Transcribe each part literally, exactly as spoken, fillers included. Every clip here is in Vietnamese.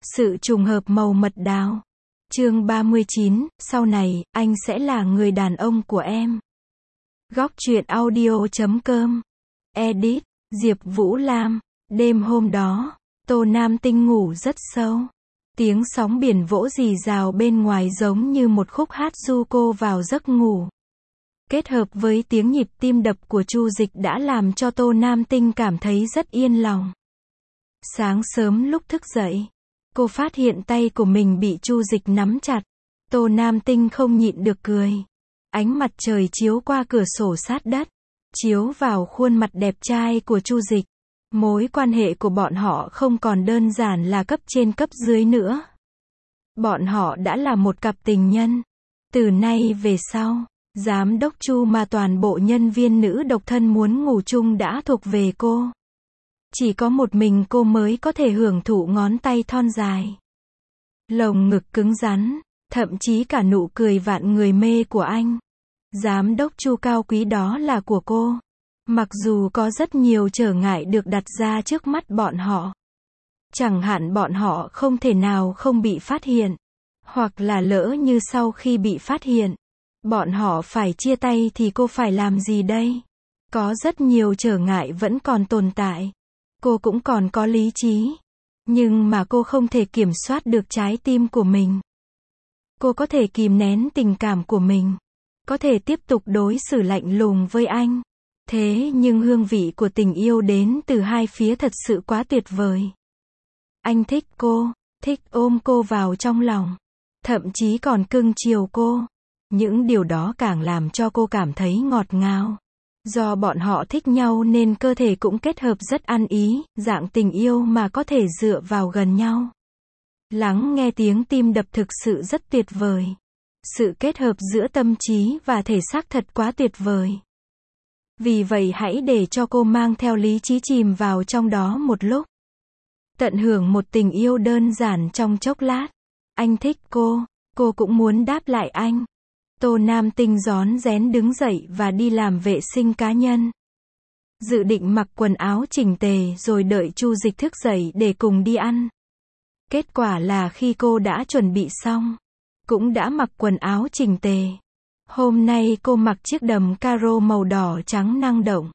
Sự trùng hợp màu mật đào. Chương ba mươi chín, sau này, anh sẽ là người đàn ông của em. Góc truyện audio chấm com. Edit, Diệp Vũ Lam. Đêm hôm đó, Tô Nam Tinh ngủ rất sâu. Tiếng sóng biển vỗ rì rào bên ngoài giống như một khúc hát du cô vào giấc ngủ. Kết hợp với tiếng nhịp tim đập của Chu Dịch đã làm cho Tô Nam Tinh cảm thấy rất yên lòng. Sáng sớm lúc thức dậy, cô phát hiện tay của mình bị Chu Dịch nắm chặt. Tô Nam Tinh không nhịn được cười. Ánh mặt trời chiếu qua cửa sổ sát đất, chiếu vào khuôn mặt đẹp trai của Chu Dịch. Mối quan hệ của bọn họ không còn đơn giản là cấp trên cấp dưới nữa. Bọn họ đã là một cặp tình nhân. Từ nay về sau, giám đốc Chu mà toàn bộ nhân viên nữ độc thân muốn ngủ chung đã thuộc về cô. Chỉ có một mình cô mới có thể hưởng thụ ngón tay thon dài, lồng ngực cứng rắn, thậm chí cả nụ cười vạn người mê của anh. Giám đốc Chu cao quý đó là của cô. Mặc dù có rất nhiều trở ngại được đặt ra trước mắt bọn họ. Chẳng hạn bọn họ không thể nào không bị phát hiện. Hoặc là lỡ như sau khi bị phát hiện, bọn họ phải chia tay thì cô phải làm gì đây? Có rất nhiều trở ngại vẫn còn tồn tại. Cô cũng còn có lý trí. Nhưng mà cô không thể kiểm soát được trái tim của mình. Cô có thể kìm nén tình cảm của mình. Có thể tiếp tục đối xử lạnh lùng với anh. Thế nhưng hương vị của tình yêu đến từ hai phía thật sự quá tuyệt vời. Anh thích cô, thích ôm cô vào trong lòng. Thậm chí còn cưng chiều cô. Những điều đó càng làm cho cô cảm thấy ngọt ngào. Do bọn họ thích nhau nên cơ thể cũng kết hợp rất ăn ý, dạng tình yêu mà có thể dựa vào gần nhau. Lắng nghe tiếng tim đập thực sự rất tuyệt vời. Sự kết hợp giữa tâm trí và thể xác thật quá tuyệt vời. Vì vậy hãy để cho cô mang theo lý trí chìm vào trong đó một lúc. Tận hưởng một tình yêu đơn giản trong chốc lát. Anh thích cô, cô cũng muốn đáp lại anh. Tô Nam Tinh rón rén đứng dậy và đi làm vệ sinh cá nhân. Dự định mặc quần áo chỉnh tề rồi đợi Chu Dịch thức dậy để cùng đi ăn. Kết quả là khi cô đã chuẩn bị xong, cũng đã mặc quần áo chỉnh tề. Hôm nay cô mặc chiếc đầm caro màu đỏ trắng năng động.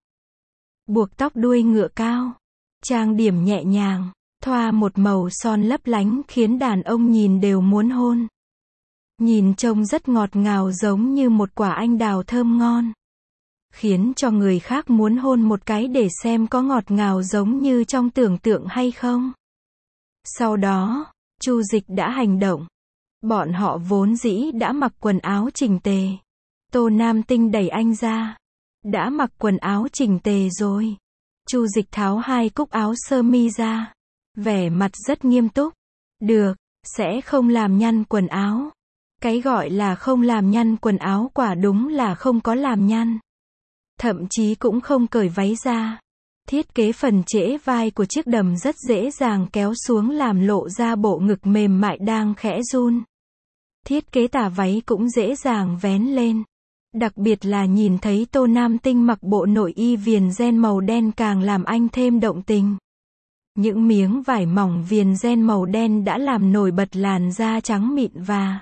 Buộc tóc đuôi ngựa cao. Trang điểm nhẹ nhàng, thoa một màu son lấp lánh khiến đàn ông nhìn đều muốn hôn. Nhìn trông rất ngọt ngào giống như một quả anh đào thơm ngon. Khiến cho người khác muốn hôn một cái để xem có ngọt ngào giống như trong tưởng tượng hay không. Sau đó, Chu Dịch đã hành động. Bọn họ vốn dĩ đã mặc quần áo chỉnh tề. Tô Nam Tinh đẩy anh ra. Đã mặc quần áo chỉnh tề rồi. Chu Dịch tháo hai cúc áo sơ mi ra. Vẻ mặt rất nghiêm túc. Được, sẽ không làm nhăn quần áo. Cái gọi là không làm nhăn quần áo quả đúng là không có làm nhăn. Thậm chí cũng không cởi váy ra. Thiết kế phần trễ vai của chiếc đầm rất dễ dàng kéo xuống làm lộ ra bộ ngực mềm mại đang khẽ run. Thiết kế tà váy cũng dễ dàng vén lên. Đặc biệt là nhìn thấy Tô Nam Tinh mặc bộ nội y viền ren màu đen càng làm anh thêm động tình. Những miếng vải mỏng viền ren màu đen đã làm nổi bật làn da trắng mịn và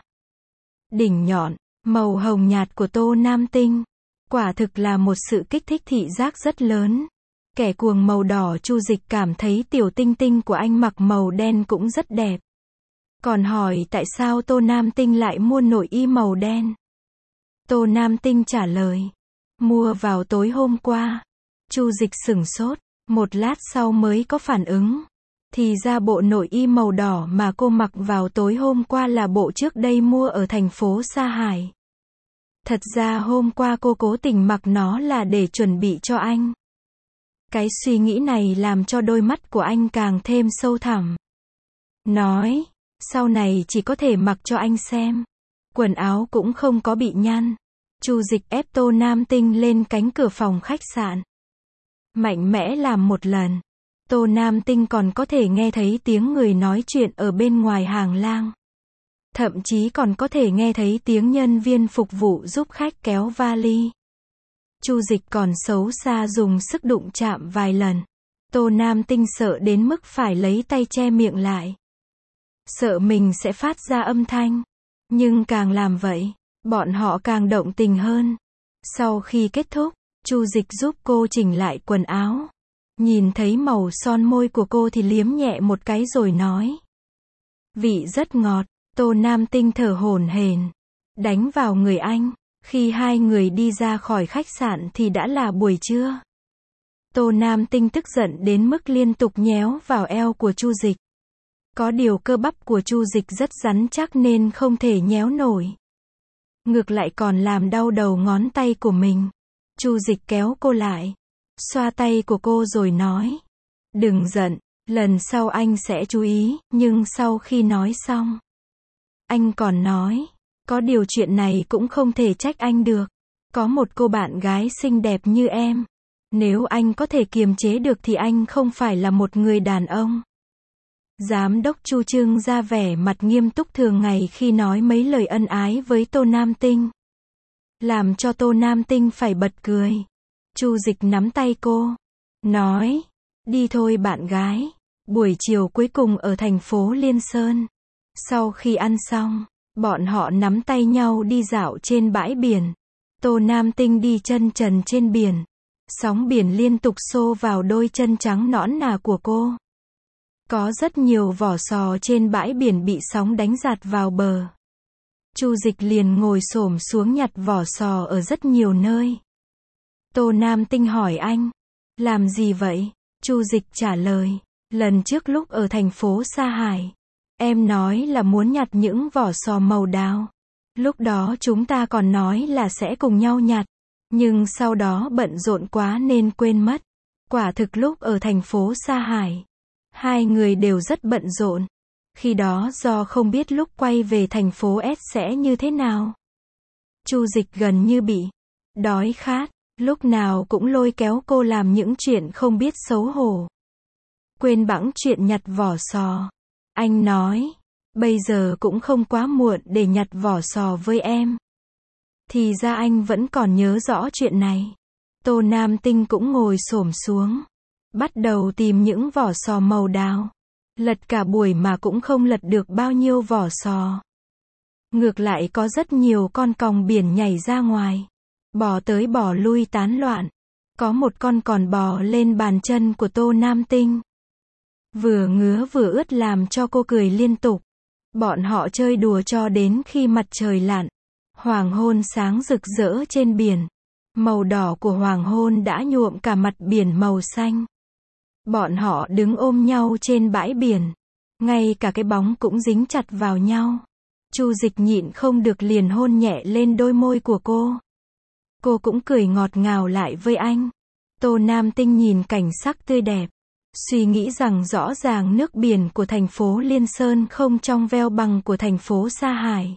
đỉnh nhọn, màu hồng nhạt của Tô Nam Tinh. Quả thực là một sự kích thích thị giác rất lớn. Kẻ cuồng màu đỏ Chu Dịch cảm thấy tiểu tinh tinh của anh mặc màu đen cũng rất đẹp. Còn hỏi tại sao Tô Nam Tinh lại mua nội y màu đen. Tô Nam Tinh trả lời. Mua vào tối hôm qua. Chu Dịch sửng sốt. Một lát sau mới có phản ứng. Thì ra bộ nội y màu đỏ mà cô mặc vào tối hôm qua là bộ trước đây mua ở thành phố Sa Hải. Thật ra hôm qua cô cố tình mặc nó là để chuẩn bị cho anh. Cái suy nghĩ này làm cho đôi mắt của anh càng thêm sâu thẳm. Nói, sau này chỉ có thể mặc cho anh xem. Quần áo cũng không có bị nhăn. Chu Dịch ép Tô Nam Tinh lên cánh cửa phòng khách sạn. Mạnh mẽ làm một lần. Tô Nam Tinh còn có thể nghe thấy tiếng người nói chuyện ở bên ngoài hàng lang. Thậm chí còn có thể nghe thấy tiếng nhân viên phục vụ giúp khách kéo vali. Chu Dịch còn xấu xa dùng sức đụng chạm vài lần. Tô Nam Tinh sợ đến mức phải lấy tay che miệng lại. sợ mình sẽ phát ra âm thanh. Nhưng càng làm vậy, bọn họ càng động tình hơn. Sau khi kết thúc, Chu Dịch giúp cô chỉnh lại quần áo. Nhìn thấy màu son môi của cô thì liếm nhẹ một cái rồi nói. Vị rất ngọt. Tô Nam Tinh thở hổn hển, đánh vào người anh. Khi hai người đi ra khỏi khách sạn thì đã là buổi trưa. Tô Nam Tinh tức giận đến mức liên tục nhéo vào eo của Chu Dịch. Có điều cơ bắp của Chu Dịch rất rắn chắc nên không thể nhéo nổi. Ngược lại còn làm đau đầu ngón tay của mình. Chu Dịch kéo cô lại, xoa tay của cô rồi nói. Đừng giận, lần sau anh sẽ chú ý, nhưng sau khi nói xong, anh còn nói, có điều chuyện này cũng không thể trách anh được. Có một cô bạn gái xinh đẹp như em. Nếu anh có thể kiềm chế được thì anh không phải là một người đàn ông. Giám đốc Chu trưng ra vẻ mặt nghiêm túc thường ngày khi nói mấy lời ân ái với Tô Nam Tinh. Làm cho Tô Nam Tinh phải bật cười. Chu Dịch nắm tay cô, nói, đi thôi bạn gái. Buổi chiều cuối cùng ở thành phố Liên Sơn. Sau khi ăn xong, bọn họ nắm tay nhau đi dạo trên bãi biển. Tô Nam Tinh đi chân trần trên biển. Sóng biển liên tục xô vào đôi chân trắng nõn nà của cô. Có rất nhiều vỏ sò trên bãi biển bị sóng đánh giạt vào bờ. Chu Dịch liền ngồi xổm xuống nhặt vỏ sò ở rất nhiều nơi. Tô Nam Tinh hỏi anh, làm gì vậy? Chu Dịch trả lời, lần trước lúc ở thành phố Sa Hải, em nói là muốn nhặt những vỏ sò màu đào. Lúc đó chúng ta còn nói là sẽ cùng nhau nhặt. Nhưng sau đó bận rộn quá nên quên mất. Quả thực lúc ở thành phố Sa Hải, hai người đều rất bận rộn. Khi đó do không biết lúc quay về thành phố S sẽ như thế nào. Chu Dịch gần như bị đói khát, lúc nào cũng lôi kéo cô làm những chuyện không biết xấu hổ. Quên bẵng chuyện nhặt vỏ sò. Anh nói, bây giờ cũng không quá muộn để nhặt vỏ sò với em. Thì ra anh vẫn còn nhớ rõ chuyện này. Tô Nam Tinh cũng ngồi xổm xuống, bắt đầu tìm những vỏ sò màu đào. Lật cả buổi mà cũng không lật được bao nhiêu vỏ sò. Ngược lại có rất nhiều con còng biển nhảy ra ngoài, bò tới bò lui tán loạn. Có một con còn bò lên bàn chân của Tô Nam Tinh. Vừa ngứa vừa ướt làm cho cô cười liên tục. Bọn họ chơi đùa cho đến khi mặt trời lặn. Hoàng hôn sáng rực rỡ trên biển. Màu đỏ của hoàng hôn đã nhuộm cả mặt biển màu xanh. Bọn họ đứng ôm nhau trên bãi biển. Ngay cả cái bóng cũng dính chặt vào nhau. Chu Dịch nhịn không được liền hôn nhẹ lên đôi môi của cô. Cô cũng cười ngọt ngào lại với anh. Tô Nam Tinh nhìn cảnh sắc tươi đẹp, suy nghĩ rằng rõ ràng nước biển của thành phố Liên Sơn không trong veo bằng của thành phố Sa Hải.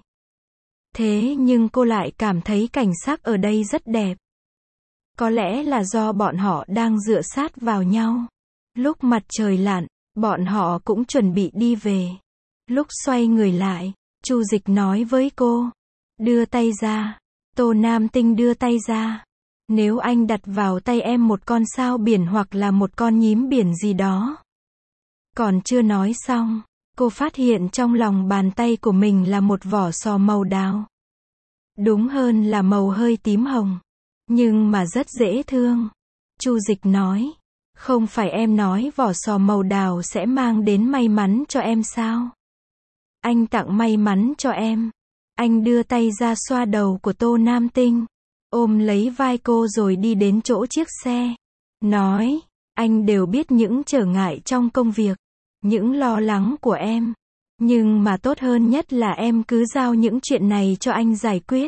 Thế nhưng cô lại cảm thấy cảnh sắc ở đây rất đẹp. Có lẽ là do bọn họ đang dựa sát vào nhau. Lúc mặt trời lặn, bọn họ cũng chuẩn bị đi về. Lúc xoay người lại, Chu Dịch nói với cô, đưa tay ra. Tô Nam Tinh đưa tay ra. Nếu anh đặt vào tay em một con sao biển hoặc là một con nhím biển gì đó. Còn chưa nói xong, cô phát hiện trong lòng bàn tay của mình là một vỏ sò màu đào. Đúng hơn là màu hơi tím hồng. Nhưng mà rất dễ thương. Chu Dịch nói, không phải em nói vỏ sò màu đào sẽ mang đến may mắn cho em sao? Anh tặng may mắn cho em. Anh đưa tay ra xoa đầu của Tô Nam Tinh, ôm lấy vai cô rồi đi đến chỗ chiếc xe. Nói, anh đều biết những trở ngại trong công việc, những lo lắng của em. Nhưng mà tốt hơn nhất là em cứ giao những chuyện này cho anh giải quyết.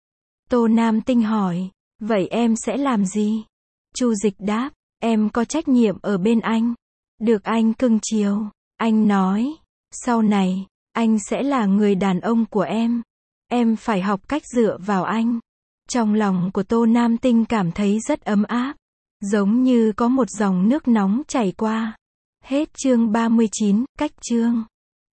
Tô Nam Tinh hỏi, vậy em sẽ làm gì? Chu Dịch đáp, em có trách nhiệm ở bên anh. Được anh cưng chiều. Anh nói, sau này, anh sẽ là người đàn ông của em. Em phải học cách dựa vào anh. Trong lòng của Tô Nam Tinh cảm thấy rất ấm áp. Giống như có một dòng nước nóng chảy qua. Hết chương ba mươi chín, cách chương.